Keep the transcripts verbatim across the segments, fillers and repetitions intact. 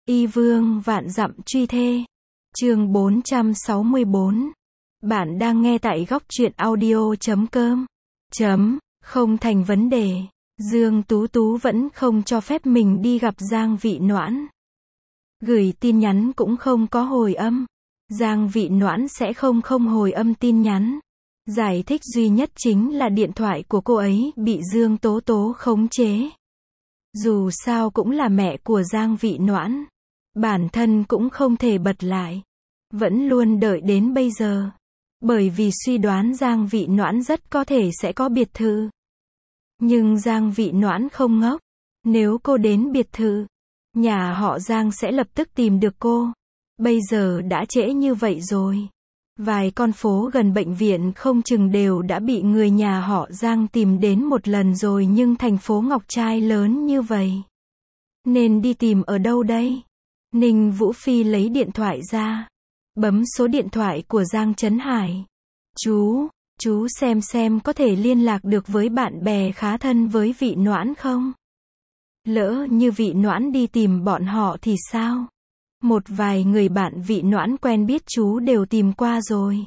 Y vương vạn dặm truy thê. Chương bốn trăm sáu mươi bốn. Bạn đang nghe tại góc truyện audio chấm com. Chấm, không thành vấn đề. Dương Tú Tú vẫn không cho phép mình đi gặp Giang Vị Noãn. Gửi tin nhắn cũng không có hồi âm. Giang Vị Noãn sẽ không không hồi âm tin nhắn. Giải thích duy nhất chính là điện thoại của cô ấy bị Dương Tố Tố khống chế. Dù sao cũng là mẹ của Giang Vị Noãn. Bản thân cũng không thể bật lại. Vẫn luôn đợi đến bây giờ. Bởi vì suy đoán Giang Vị Noãn rất có thể sẽ có biệt thự. Nhưng Giang Vị Noãn không ngốc. Nếu cô đến biệt thự, nhà họ Giang sẽ lập tức tìm được cô. Bây giờ đã trễ như vậy rồi. Vài con phố gần bệnh viện không chừng đều đã bị người nhà họ Giang tìm đến một lần rồi, nhưng thành phố Ngọc Trai lớn như vậy. Nên đi tìm ở đâu đây? Ninh Vũ Phi lấy điện thoại ra. Bấm số điện thoại của Giang Trấn Hải. Chú, chú xem xem có thể liên lạc được với bạn bè khá thân với Vị Noãn không? Lỡ như Vị Noãn đi tìm bọn họ thì sao? Một vài người bạn Vị Noãn quen biết chú đều tìm qua rồi.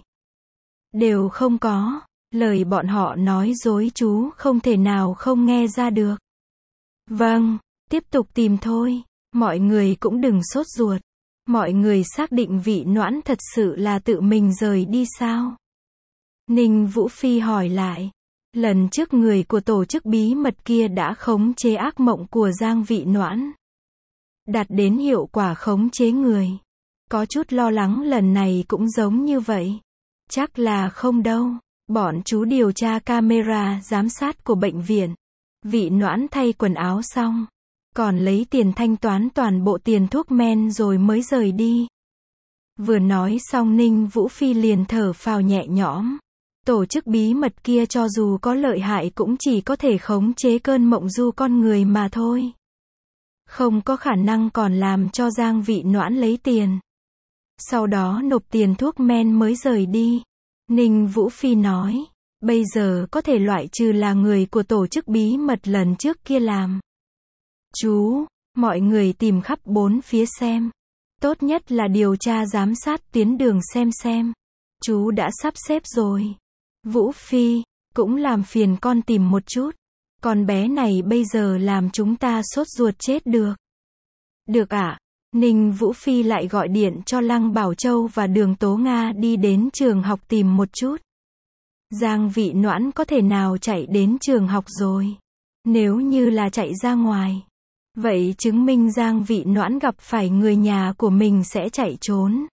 Đều không có. Lời bọn họ nói dối chú không thể nào không nghe ra được. Vâng, tiếp tục tìm thôi. Mọi người cũng đừng sốt ruột. Mọi người xác định Vị Noãn thật sự là tự mình rời đi sao? Ninh Vũ Phi hỏi lại. Lần trước người của tổ chức bí mật kia đã khống chế ác mộng của Giang Vị Noãn. Đạt đến hiệu quả khống chế người. Có chút lo lắng lần này cũng giống như vậy. Chắc là không đâu. Bọn chú điều tra camera giám sát của bệnh viện. Vị Noãn thay quần áo xong, còn lấy tiền thanh toán toàn bộ tiền thuốc men rồi mới rời đi. Vừa nói xong Ninh Vũ Phi liền thở phào nhẹ nhõm. Tổ chức bí mật kia cho dù có lợi hại cũng chỉ có thể khống chế cơn mộng du con người mà thôi. Không có khả năng còn làm cho Giang Vị Noãn lấy tiền. Sau đó nộp tiền thuốc men mới rời đi. Ninh Vũ Phi nói, bây giờ có thể loại trừ là người của tổ chức bí mật lần trước kia làm. Chú, mọi người tìm khắp bốn phía xem. Tốt nhất là điều tra giám sát tuyến đường xem xem. Chú đã sắp xếp rồi. Vũ Phi, cũng làm phiền con tìm một chút. Con bé này bây giờ làm chúng ta sốt ruột chết được. Được ạ. À? Ninh Vũ Phi lại gọi điện cho Lăng Bảo Châu và Đường Tố Nga đi đến trường học tìm một chút. Giang Vị Noãn có thể nào chạy đến trường học rồi? Nếu như là chạy ra ngoài, vậy chứng minh Giang Vị Noãn gặp phải người nhà của mình sẽ chạy trốn.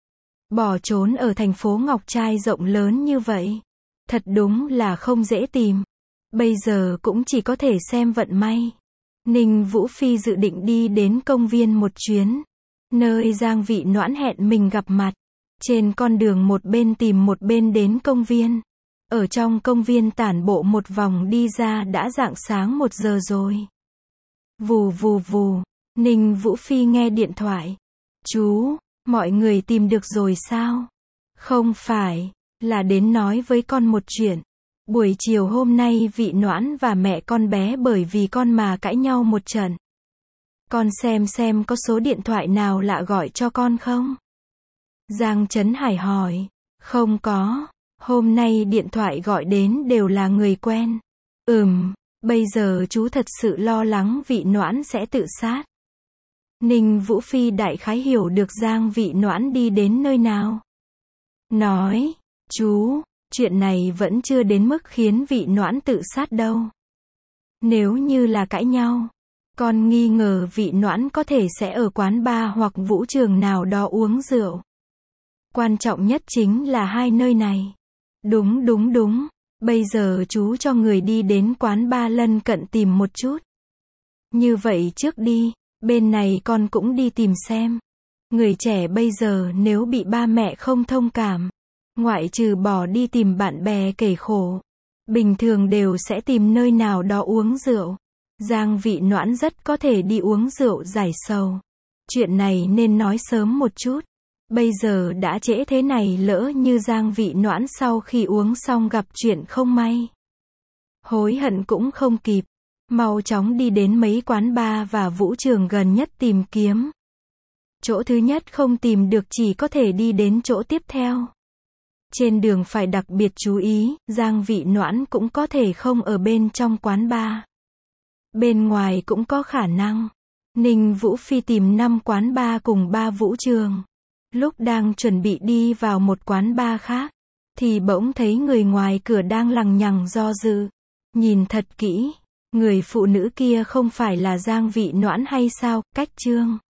Bỏ trốn ở thành phố Ngọc Trai rộng lớn như vậy. Thật đúng là không dễ tìm. Bây giờ cũng chỉ có thể xem vận may. Ninh Vũ Phi dự định đi đến công viên một chuyến. Nơi Giang Vị Noãn hẹn mình gặp mặt. Trên con đường một bên tìm một bên đến công viên. Ở trong công viên tản bộ một vòng đi ra đã rạng sáng một giờ rồi. Vù vù vù. Ninh Vũ Phi nghe điện thoại. Chú, mọi người tìm được rồi sao? Không phải, là đến nói với con một chuyện. Buổi chiều hôm nay Vị Noãn và mẹ con bé bởi vì con mà cãi nhau một trận. Con xem xem có số điện thoại nào lạ gọi cho con không? Giang Trấn Hải hỏi. Không có. Hôm nay điện thoại gọi đến đều là người quen. Ừm, bây giờ chú thật sự lo lắng Vị Noãn sẽ tự sát. Ninh Vũ Phi đại khái hiểu được Giang Vị Noãn đi đến nơi nào. Nói, chú, chuyện này vẫn chưa đến mức khiến Vị Noãn tự sát đâu. Nếu như là cãi nhau, con nghi ngờ Vị Noãn có thể sẽ ở quán bar hoặc vũ trường nào đó uống rượu. Quan trọng nhất chính là hai nơi này. Đúng đúng đúng, bây giờ chú cho người đi đến quán bar lân cận tìm một chút. Như vậy trước đi, bên này con cũng đi tìm xem. Người trẻ bây giờ nếu bị ba mẹ không thông cảm, ngoại trừ bỏ đi tìm bạn bè kể khổ, bình thường đều sẽ tìm nơi nào đó uống rượu. Giang Vị Noãn rất có thể đi uống rượu giải sầu. Chuyện này nên nói sớm một chút. Bây giờ đã trễ thế này, lỡ như Giang Vị Noãn sau khi uống xong gặp chuyện không may, hối hận cũng không kịp. Mau chóng đi đến mấy quán bar và vũ trường gần nhất tìm kiếm. Chỗ thứ nhất không tìm được chỉ có thể đi đến chỗ tiếp theo. Trên đường phải đặc biệt chú ý, Giang Vị Noãn cũng có thể không ở bên trong quán bar. Bên ngoài cũng có khả năng. Ninh Vũ Phi tìm năm quán bar cùng ba vũ trường. Lúc đang chuẩn bị đi vào một quán bar khác, thì bỗng thấy người ngoài cửa đang lằng nhằng do dự. Nhìn thật kỹ, người phụ nữ kia không phải là Giang Vị Noãn hay sao, cách Trương